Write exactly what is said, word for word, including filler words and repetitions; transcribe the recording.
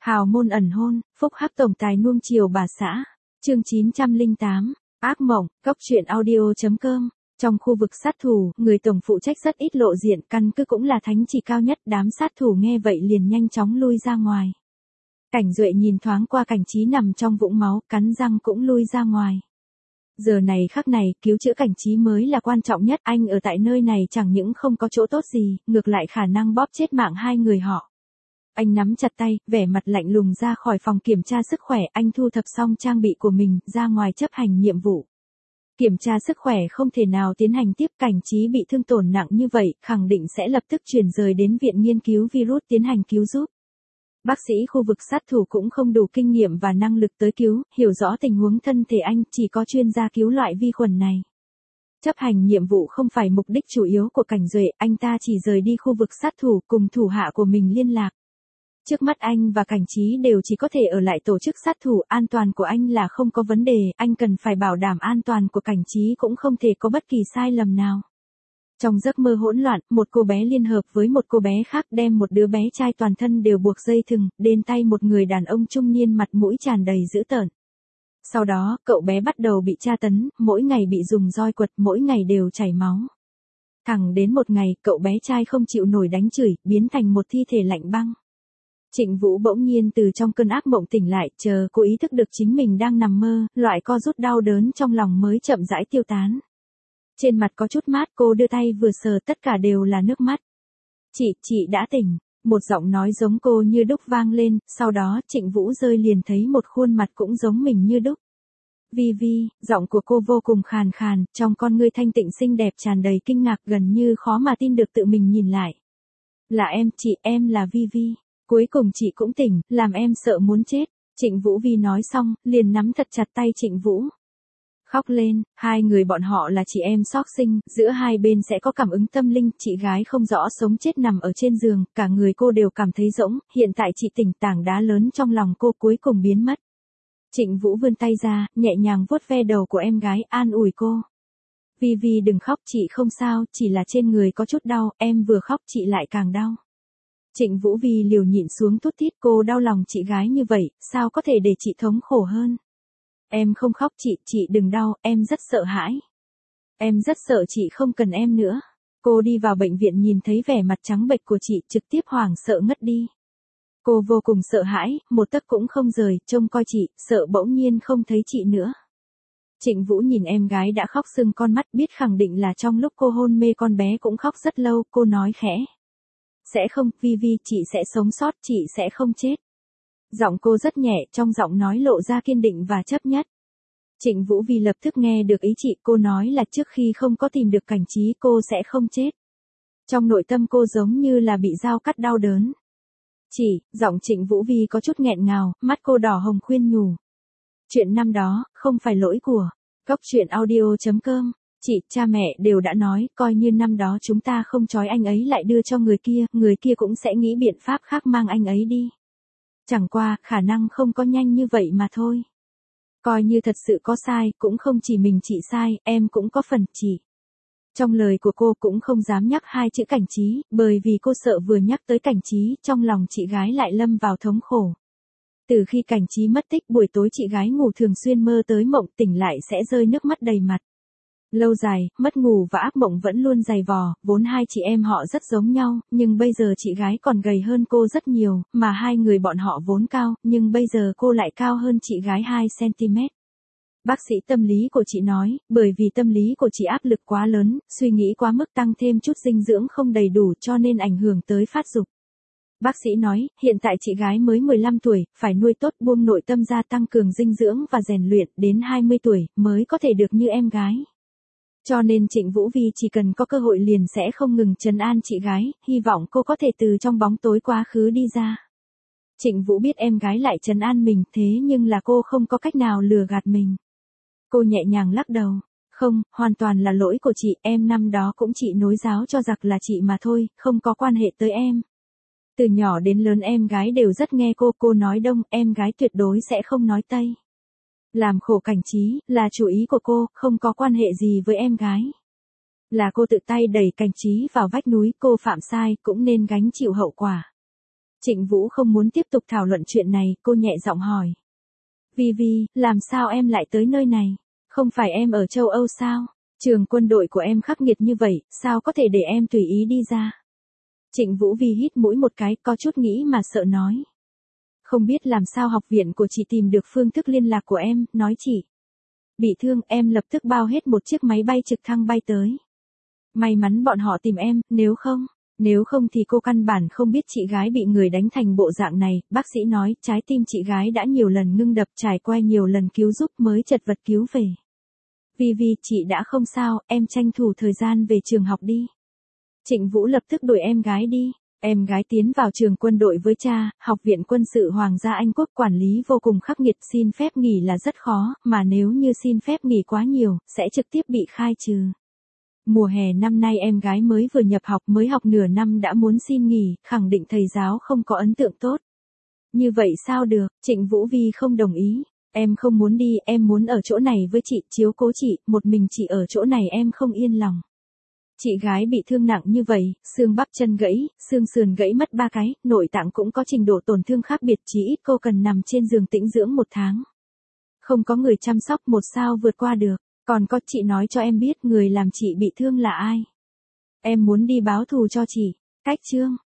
Hào môn ẩn hôn, phúc hắc tổng tài nuông chiều bà xã. Chương chín trăm lẻ tám, ác mộng, góc truyện audio.com. Trong khu vực sát thủ, người tổng phụ trách rất ít lộ diện, căn cứ cũng là thánh chỉ cao nhất, đám sát thủ nghe vậy liền nhanh chóng lui ra ngoài. Cảnh Duệ nhìn thoáng qua Cảnh Trí nằm trong vũng máu, cắn răng cũng lui ra ngoài. Giờ này khắc này, cứu chữa Cảnh Trí mới là quan trọng nhất, anh ở tại nơi này chẳng những không có chỗ tốt gì, ngược lại khả năng bóp chết mạng hai người họ. Anh nắm chặt tay, vẻ mặt lạnh lùng ra khỏi phòng kiểm tra sức khỏe, anh thu thập xong trang bị của mình, ra ngoài chấp hành nhiệm vụ. Kiểm tra sức khỏe không thể nào tiến hành tiếp, Cảnh Trí bị thương tổn nặng như vậy, khẳng định sẽ lập tức chuyển rời đến viện nghiên cứu virus tiến hành cứu giúp. Bác sĩ khu vực sát thủ cũng không đủ kinh nghiệm và năng lực tới cứu, hiểu rõ tình huống thân thể anh, chỉ có chuyên gia cứu loại vi khuẩn này. Chấp hành nhiệm vụ không phải mục đích chủ yếu của Cảnh Duệ, anh ta chỉ rời đi khu vực sát thủ cùng thủ hạ của mình liên lạc. Trước mắt anh và Cảnh Trí đều chỉ có thể ở lại tổ chức sát thủ, an toàn của anh là không có vấn đề, anh cần phải bảo đảm an toàn của Cảnh Trí cũng không thể có bất kỳ sai lầm nào. Trong giấc mơ hỗn loạn, một cô bé liên hợp với một cô bé khác đem một đứa bé trai toàn thân đều buộc dây thừng, đến tay một người đàn ông trung niên mặt mũi tràn đầy dữ tợn. Sau đó, cậu bé bắt đầu bị tra tấn, mỗi ngày bị dùng roi quật, mỗi ngày đều chảy máu. Thẳng đến một ngày, cậu bé trai không chịu nổi đánh chửi, biến thành một thi thể lạnh băng. Trịnh Vũ bỗng nhiên từ trong cơn ác mộng tỉnh lại, chờ cô ý thức được chính mình đang nằm mơ, loại co rút đau đớn trong lòng mới chậm rãi tiêu tán. Trên mặt có chút mát, cô đưa tay vừa sờ, tất cả đều là nước mắt. Chị, chị đã tỉnh. Một giọng nói giống cô như đúc vang lên, sau đó Trịnh Vũ rơi liền thấy một khuôn mặt cũng giống mình như đúc. Vi Vi, giọng của cô vô cùng khàn khàn, trong con ngươi thanh tịnh xinh đẹp tràn đầy kinh ngạc, gần như khó mà tin được tự mình nhìn lại. Là em, chị, em là Vi Vi. Cuối cùng chị cũng tỉnh, làm em sợ muốn chết. Trịnh Vũ Vi nói xong, liền nắm thật chặt tay Trịnh Vũ. Khóc lên, hai người bọn họ là chị em xót sinh, giữa hai bên sẽ có cảm ứng tâm linh, chị gái không rõ sống chết nằm ở trên giường, cả người cô đều cảm thấy rỗng, hiện tại chị tỉnh, tảng đá lớn trong lòng cô cuối cùng biến mất. Trịnh Vũ vươn tay ra, nhẹ nhàng vuốt ve đầu của em gái, an ủi cô. Vi Vi đừng khóc, chị không sao, chỉ là trên người có chút đau, em vừa khóc chị lại càng đau. Trịnh Vũ Vi liều nhịn xuống thút thít, cô đau lòng chị gái như vậy, sao có thể để chị thống khổ hơn. Em không khóc chị, chị đừng đau, em rất sợ hãi. Em rất sợ chị không cần em nữa. Cô đi vào bệnh viện nhìn thấy vẻ mặt trắng bệch của chị, trực tiếp hoảng sợ ngất đi. Cô vô cùng sợ hãi, một tấc cũng không rời, trông coi chị, sợ bỗng nhiên không thấy chị nữa. Trịnh Vũ nhìn em gái đã khóc sưng con mắt, biết khẳng định là trong lúc cô hôn mê con bé cũng khóc rất lâu, cô nói khẽ. Sẽ không, Vi Vi, chị sẽ sống sót, chị sẽ không chết. Giọng cô rất nhẹ, trong giọng nói lộ ra kiên định và chấp nhất. Trịnh Vũ Vi lập tức nghe được ý chị, cô nói là trước khi không có tìm được Cảnh Trí cô sẽ không chết. Trong nội tâm cô giống như là bị dao cắt đau đớn. Chị, giọng Trịnh Vũ Vi có chút nghẹn ngào, mắt cô đỏ hồng khuyên nhủ. Chuyện năm đó, không phải lỗi của góc truyện audio.com. Chị, cha mẹ đều đã nói, coi như năm đó chúng ta không trói anh ấy lại đưa cho người kia, người kia cũng sẽ nghĩ biện pháp khác mang anh ấy đi. Chẳng qua, khả năng không có nhanh như vậy mà thôi. Coi như thật sự có sai, cũng không chỉ mình chị sai, em cũng có phần, chị. Trong lời của cô cũng không dám nhắc hai chữ Cảnh Trí, bởi vì cô sợ vừa nhắc tới Cảnh Trí, trong lòng chị gái lại lâm vào thống khổ. Từ khi Cảnh Trí mất tích, buổi tối chị gái ngủ thường xuyên mơ tới mộng, tỉnh lại sẽ rơi nước mắt đầy mặt. Lâu dài, mất ngủ và ác mộng vẫn luôn dày vò, vốn hai chị em họ rất giống nhau, nhưng bây giờ chị gái còn gầy hơn cô rất nhiều, mà hai người bọn họ vốn cao, nhưng bây giờ cô lại cao hơn chị gái hai xăng-ti-mét. Bác sĩ tâm lý của chị nói, bởi vì tâm lý của chị áp lực quá lớn, suy nghĩ quá mức tăng thêm chút dinh dưỡng không đầy đủ cho nên ảnh hưởng tới phát dục. Bác sĩ nói, hiện tại chị gái mới mười lăm tuổi, phải nuôi tốt buông nội tâm ra tăng cường dinh dưỡng và rèn luyện, đến hai mươi tuổi, mới có thể được như em gái. Cho nên Trịnh Vũ Vi chỉ cần có cơ hội liền sẽ không ngừng trấn an chị gái, hy vọng cô có thể từ trong bóng tối quá khứ đi ra. Trịnh Vũ biết em gái lại trấn an mình, thế nhưng là cô không có cách nào lừa gạt mình. Cô nhẹ nhàng lắc đầu, không, hoàn toàn là lỗi của chị, em năm đó cũng chỉ nối giáo cho giặc là chị mà thôi, không có quan hệ tới em. Từ nhỏ đến lớn em gái đều rất nghe cô, cô nói đông, em gái tuyệt đối sẽ không nói tây. Làm khổ Cảnh Trí, là chủ ý của cô, không có quan hệ gì với em gái. Là cô tự tay đẩy Cảnh Trí vào vách núi, cô phạm sai, cũng nên gánh chịu hậu quả. Trịnh Vũ không muốn tiếp tục thảo luận chuyện này, cô nhẹ giọng hỏi. Vi Vi, làm sao em lại tới nơi này? Không phải em ở châu Âu sao? Trường quân đội của em khắc nghiệt như vậy, sao có thể để em tùy ý đi ra? Trịnh Vũ Vi hít mũi một cái, có chút nghĩ mà sợ nói. Không biết làm sao học viện của chị tìm được phương thức liên lạc của em, nói chị. Bị thương, em lập tức bao hết một chiếc máy bay trực thăng bay tới. May mắn bọn họ tìm em, nếu không, nếu không thì cô căn bản không biết chị gái bị người đánh thành bộ dạng này, bác sĩ nói, trái tim chị gái đã nhiều lần ngưng đập, trải qua nhiều lần cứu giúp mới chật vật cứu về. Vi Vi, chị đã không sao, em tranh thủ thời gian về trường học đi. Trịnh Vũ lập tức đuổi em gái đi. Em gái tiến vào trường quân đội với cha, học viện quân sự Hoàng gia Anh Quốc quản lý vô cùng khắc nghiệt, xin phép nghỉ là rất khó, mà nếu như xin phép nghỉ quá nhiều, sẽ trực tiếp bị khai trừ. Mùa hè năm nay em gái mới vừa nhập học, mới học nửa năm đã muốn xin nghỉ, khẳng định thầy giáo không có ấn tượng tốt. Như vậy sao được, Trịnh Vũ Vi không đồng ý. Em không muốn đi, em muốn ở chỗ này với chị, chiếu cố chị, một mình chị ở chỗ này em không yên lòng. Chị gái bị thương nặng như vậy, xương bắp chân gãy, xương sườn gãy mất ba cái, nội tạng cũng có trình độ tổn thương khác biệt, chí ít cô cần nằm trên giường tĩnh dưỡng một tháng. Không có người chăm sóc một sao vượt qua được, còn có chị nói cho em biết người làm chị bị thương là ai. Em muốn đi báo thù cho chị. Cách chương